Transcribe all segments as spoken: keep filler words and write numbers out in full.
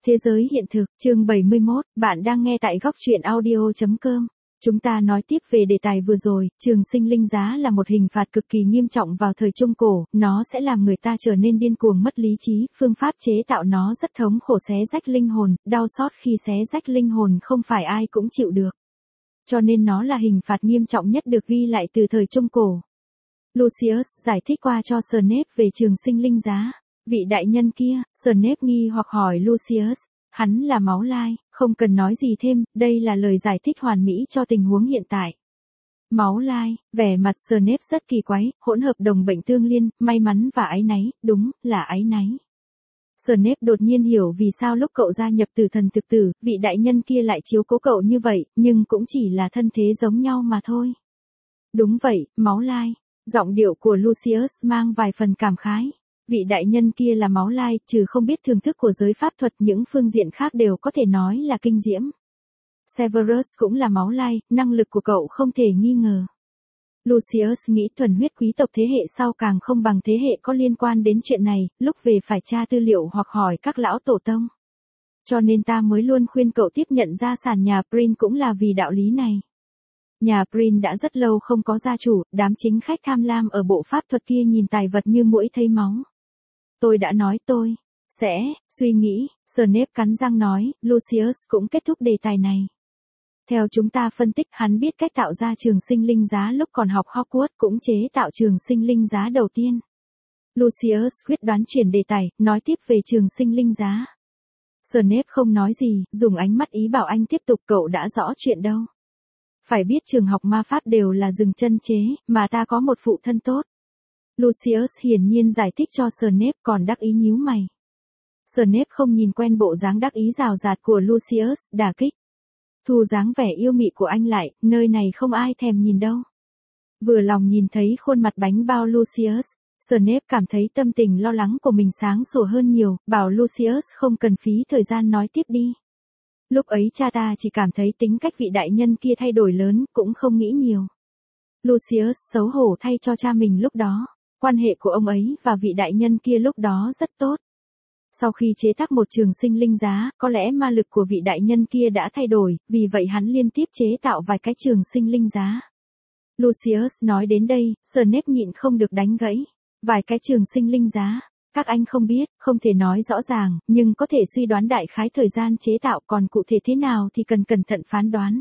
Thế giới hiện thực, chương bảy mươi mốt, bạn đang nghe tại góc truyện audio chấm com. Chúng ta nói tiếp về đề tài vừa rồi, trường sinh linh giá là một hình phạt cực kỳ nghiêm trọng vào thời Trung Cổ, nó sẽ làm người ta trở nên điên cuồng mất lý trí, phương pháp chế tạo nó rất thống khổ xé rách linh hồn, đau xót khi xé rách linh hồn không phải ai cũng chịu được. Cho nên nó là hình phạt nghiêm trọng nhất được ghi lại từ thời Trung Cổ. Lucius giải thích qua cho Snape về trường sinh linh giá. Vị đại nhân kia, Snape nghi hoặc hỏi Lucius, hắn là máu lai, không cần nói gì thêm, đây là lời giải thích hoàn mỹ cho tình huống hiện tại. Máu lai, vẻ mặt Snape rất kỳ quái, hỗn hợp đồng bệnh tương liên, may mắn và áy náy, đúng, là áy náy. Snape đột nhiên hiểu vì sao lúc cậu gia nhập Tử Thần Thực Tử, vị đại nhân kia lại chiếu cố cậu như vậy, nhưng cũng chỉ là thân thế giống nhau mà thôi. Đúng vậy, máu lai, giọng điệu của Lucius mang vài phần cảm khái. Vị đại nhân kia là máu lai, trừ không biết thưởng thức của giới pháp thuật, những phương diện khác đều có thể nói là kinh diễm. Severus cũng là máu lai, năng lực của cậu không thể nghi ngờ. Lucius nghĩ thuần huyết quý tộc thế hệ sau càng không bằng thế hệ có liên quan đến chuyện này, lúc về phải tra tư liệu hoặc hỏi các lão tổ tông. Cho nên ta mới luôn khuyên cậu tiếp nhận gia sản nhà Prin cũng là vì đạo lý này. Nhà Prin đã rất lâu không có gia chủ, đám chính khách tham lam ở bộ pháp thuật kia nhìn tài vật như muỗi thấy máu. Tôi đã nói tôi sẽ suy nghĩ, Snape cắn răng nói, Lucius cũng kết thúc đề tài này. Theo chúng ta phân tích, hắn biết cách tạo ra trường sinh linh giá lúc còn học Hogwarts, cũng chế tạo trường sinh linh giá đầu tiên. Lucius quyết đoán chuyển đề tài, nói tiếp về trường sinh linh giá. Snape không nói gì, dùng ánh mắt ý bảo anh tiếp tục, cậu đã rõ chuyện đâu. Phải biết trường học ma pháp đều là dừng chân chế, mà ta có một phụ thân tốt. Lucius hiển nhiên giải thích cho Snape, còn đắc ý nhíu mày. Snape không nhìn quen bộ dáng đắc ý rào rạt của Lucius, đả kích. Thu dáng vẻ yêu mị của anh lại, nơi này không ai thèm nhìn đâu. Vừa lòng nhìn thấy khuôn mặt bánh bao Lucius, Snape cảm thấy tâm tình lo lắng của mình sáng sủa hơn nhiều, bảo Lucius không cần phí thời gian nói tiếp đi. Lúc ấy cha ta chỉ cảm thấy tính cách vị đại nhân kia thay đổi lớn, cũng không nghĩ nhiều. Lucius xấu hổ thay cho cha mình lúc đó. Quan hệ của ông ấy và vị đại nhân kia lúc đó rất tốt. Sau khi chế tác một trường sinh linh giá, có lẽ ma lực của vị đại nhân kia đã thay đổi, vì vậy hắn liên tiếp chế tạo vài cái trường sinh linh giá. Lucius nói đến đây, Snape nhịn không được đánh gãy. Vài cái trường sinh linh giá, các anh không biết, không thể nói rõ ràng, nhưng có thể suy đoán đại khái thời gian chế tạo, còn cụ thể thế nào thì cần cẩn thận phán đoán.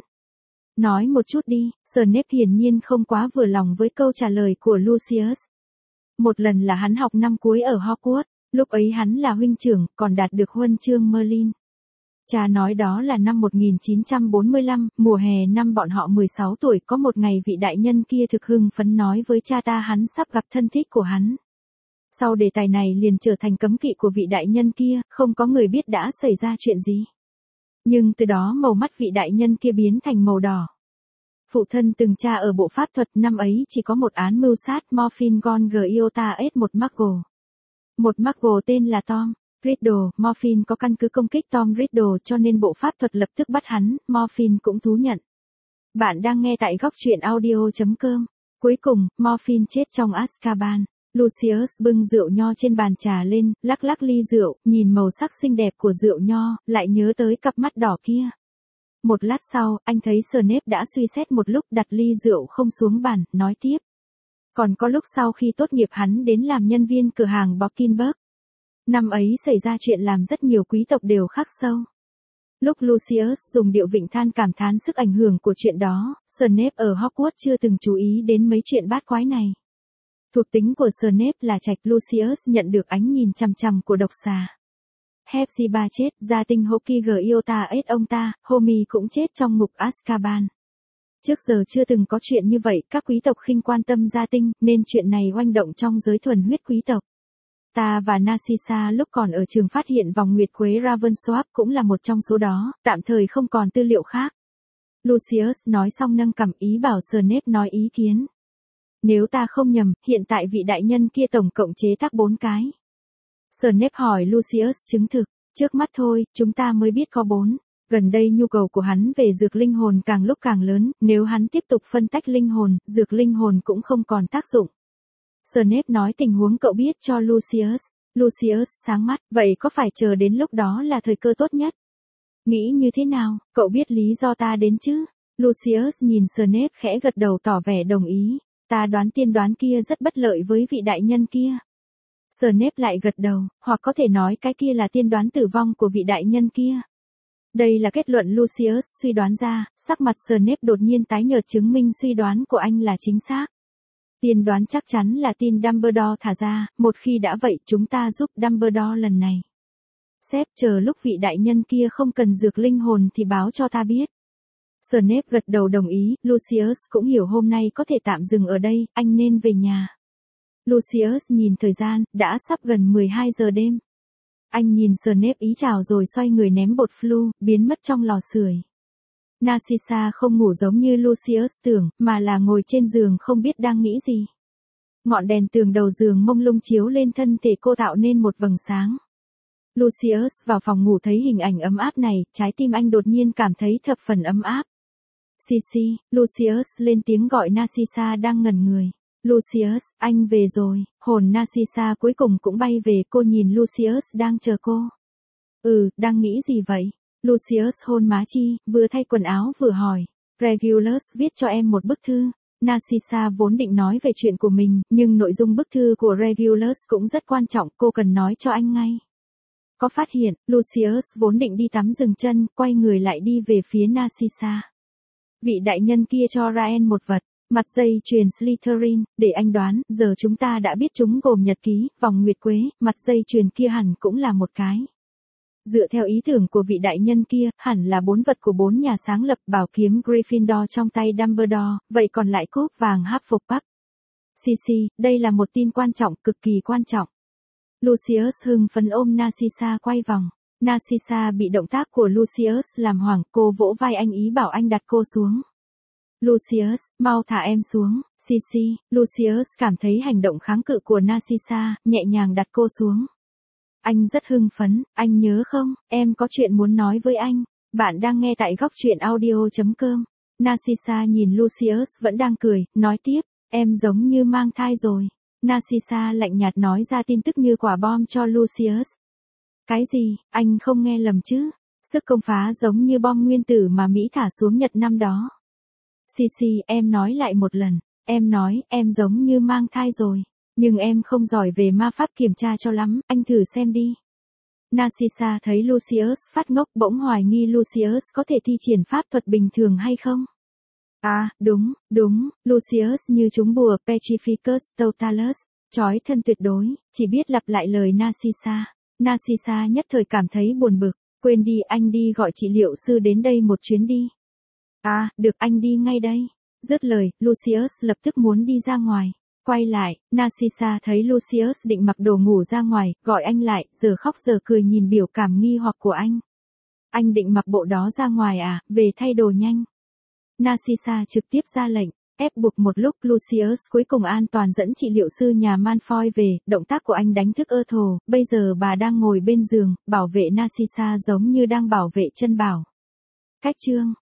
Nói một chút đi, Snape hiển nhiên không quá vừa lòng với câu trả lời của Lucius. Một lần là hắn học năm cuối ở Hogwarts, lúc ấy hắn là huynh trưởng, còn đạt được huân chương Merlin. Cha nói đó là năm một nghìn chín trăm bốn mươi lăm, mùa hè năm bọn họ mười sáu tuổi, có một ngày vị đại nhân kia thực hưng phấn nói với cha ta hắn sắp gặp thân thích của hắn. Sau đề tài này liền trở thành cấm kỵ của vị đại nhân kia, không có người biết đã xảy ra chuyện gì. Nhưng từ đó màu mắt vị đại nhân kia biến thành màu đỏ. Phụ thân từng tra ở bộ pháp thuật, năm ấy chỉ có một án mưu sát Morphin Gon Giota S một Muggle. Một Muggle tên là Tom Riddle, Morphin có căn cứ công kích Tom Riddle cho nên bộ pháp thuật lập tức bắt hắn, Morphin cũng thú nhận. Bạn đang nghe tại góc truyện audio chấm com. Cuối cùng, Morphin chết trong Azkaban. Lucius bưng rượu nho trên bàn trà lên, lắc lắc ly rượu, nhìn màu sắc xinh đẹp của rượu nho, lại nhớ tới cặp mắt đỏ kia. Một lát sau, anh thấy Snape đã suy xét một lúc, đặt ly rượu không xuống bàn, nói tiếp. Còn có lúc sau khi tốt nghiệp hắn đến làm nhân viên cửa hàng Buckingham. Năm ấy xảy ra chuyện làm rất nhiều quý tộc đều khắc sâu. Lúc Lucius dùng điệu vịnh than cảm thán sức ảnh hưởng của chuyện đó, Snape ở Hogwarts chưa từng chú ý đến mấy chuyện bát quái này. Thuộc tính của Snape là trạch, Lucius nhận được ánh nhìn chằm chằm của độc xà. Hepzibah chết, gia tinh Hoki Giota S ông ta, Homie cũng chết trong ngục Azkaban. Trước giờ chưa từng có chuyện như vậy, các quý tộc khinh quan tâm gia tinh, nên chuyện này oanh động trong giới thuần huyết quý tộc. Ta và Narcissa lúc còn ở trường phát hiện vòng nguyệt quế Ravensworth cũng là một trong số đó, tạm thời không còn tư liệu khác. Lucius nói xong nâng cằm, ý bảo Snape nói ý kiến. Nếu ta không nhầm, hiện tại vị đại nhân kia tổng cộng chế tác bốn cái. Snape hỏi Lucius chứng thực, trước mắt thôi, chúng ta mới biết có bốn. Gần đây nhu cầu của hắn về dược linh hồn càng lúc càng lớn, nếu hắn tiếp tục phân tách linh hồn, dược linh hồn cũng không còn tác dụng. Snape nói tình huống cậu biết cho Lucius. Lucius sáng mắt, vậy có phải chờ đến lúc đó là thời cơ tốt nhất? Nghĩ như thế nào, cậu biết lý do ta đến chứ? Lucius nhìn Snape khẽ gật đầu tỏ vẻ đồng ý. Ta đoán tiên đoán kia rất bất lợi với vị đại nhân kia. Snape lại gật đầu, hoặc có thể nói cái kia là tiên đoán tử vong của vị đại nhân kia. Đây là kết luận Lucius suy đoán ra, sắc mặt Snape đột nhiên tái nhợt chứng minh suy đoán của anh là chính xác. Tiên đoán chắc chắn là tin Dumbledore thả ra, một khi đã vậy chúng ta giúp Dumbledore lần này. Sếp chờ lúc vị đại nhân kia không cần dược linh hồn thì báo cho ta biết. Snape gật đầu đồng ý, Lucius cũng hiểu hôm nay có thể tạm dừng ở đây, anh nên về nhà. Lucius nhìn thời gian, đã sắp gần mười hai giờ đêm. Anh nhìn Snape ý chào rồi xoay người ném bột flu, biến mất trong lò sưởi. Narcissa không ngủ giống như Lucius tưởng, mà là ngồi trên giường không biết đang nghĩ gì. Ngọn đèn tường đầu giường mông lung chiếu lên thân thể cô tạo nên một vầng sáng. Lucius vào phòng ngủ thấy hình ảnh ấm áp này, trái tim anh đột nhiên cảm thấy thập phần ấm áp. Sisi, Lucius lên tiếng gọi Narcissa đang ngẩn người. Lucius, anh về rồi, hồn Narcissa cuối cùng cũng bay về, cô nhìn Lucius đang chờ cô. Ừ, đang nghĩ gì vậy? Lucius hôn má Chi, vừa thay quần áo vừa hỏi. Regulus viết cho em một bức thư. Narcissa vốn định nói về chuyện của mình, nhưng nội dung bức thư của Regulus cũng rất quan trọng, cô cần nói cho anh ngay. Có phát hiện, Lucius vốn định đi tắm dừng chân, quay người lại đi về phía Narcissa. Vị đại nhân kia cho ra em một vật, mặt dây chuyền Slytherin, để anh đoán, giờ chúng ta đã biết chúng gồm nhật ký, vòng nguyệt quế, mặt dây chuyền kia hẳn cũng là một cái. Dựa theo ý tưởng của vị đại nhân kia, hẳn là bốn vật của bốn nhà sáng lập, bảo kiếm Gryffindor trong tay Dumbledore, vậy còn lại cúp vàng Hufflepuff. Sisi, đây là một tin quan trọng, cực kỳ quan trọng. Lucius hưng phấn ôm Narcissa quay vòng. Narcissa bị động tác của Lucius làm hoảng, cô vỗ vai anh ý bảo anh đặt cô xuống. Lucius, mau thả em xuống. Sisi, Lucius cảm thấy hành động kháng cự của Narcissa, nhẹ nhàng đặt cô xuống. Anh rất hưng phấn, anh nhớ không, em có chuyện muốn nói với anh. Bạn đang nghe tại góc truyện audio chấm com. Narcissa nhìn Lucius vẫn đang cười, nói tiếp, em giống như mang thai rồi. Narcissa lạnh nhạt nói ra tin tức như quả bom cho Lucius. Cái gì, anh không nghe lầm chứ? Sức công phá giống như bom nguyên tử mà Mỹ thả xuống Nhật năm đó. Sisi, em nói lại một lần. Em nói, em giống như mang thai rồi. Nhưng em không giỏi về ma pháp kiểm tra cho lắm, anh thử xem đi. Narcissa thấy Lucius phát ngốc, bỗng hoài nghi Lucius có thể thi triển pháp thuật bình thường hay không. À, đúng, đúng, Lucius như trúng bùa Petrificus Totalus, trói thân tuyệt đối, chỉ biết lặp lại lời Narcissa. Narcissa nhất thời cảm thấy buồn bực, quên đi, anh đi gọi trị liệu sư đến đây một chuyến đi. À, được, anh đi ngay đây. Dứt lời, Lucius lập tức muốn đi ra ngoài. Quay lại, Narcissa thấy Lucius định mặc đồ ngủ ra ngoài, gọi anh lại, giờ khóc giờ cười nhìn biểu cảm nghi hoặc của anh. Anh định mặc bộ đó ra ngoài à, về thay đồ nhanh. Narcissa trực tiếp ra lệnh, ép buộc một lúc Lucius cuối cùng an toàn dẫn trị liệu sư nhà Malfoy về, động tác của anh đánh thức Ethel, bây giờ bà đang ngồi bên giường, bảo vệ Narcissa giống như đang bảo vệ chân bảo. Cách chương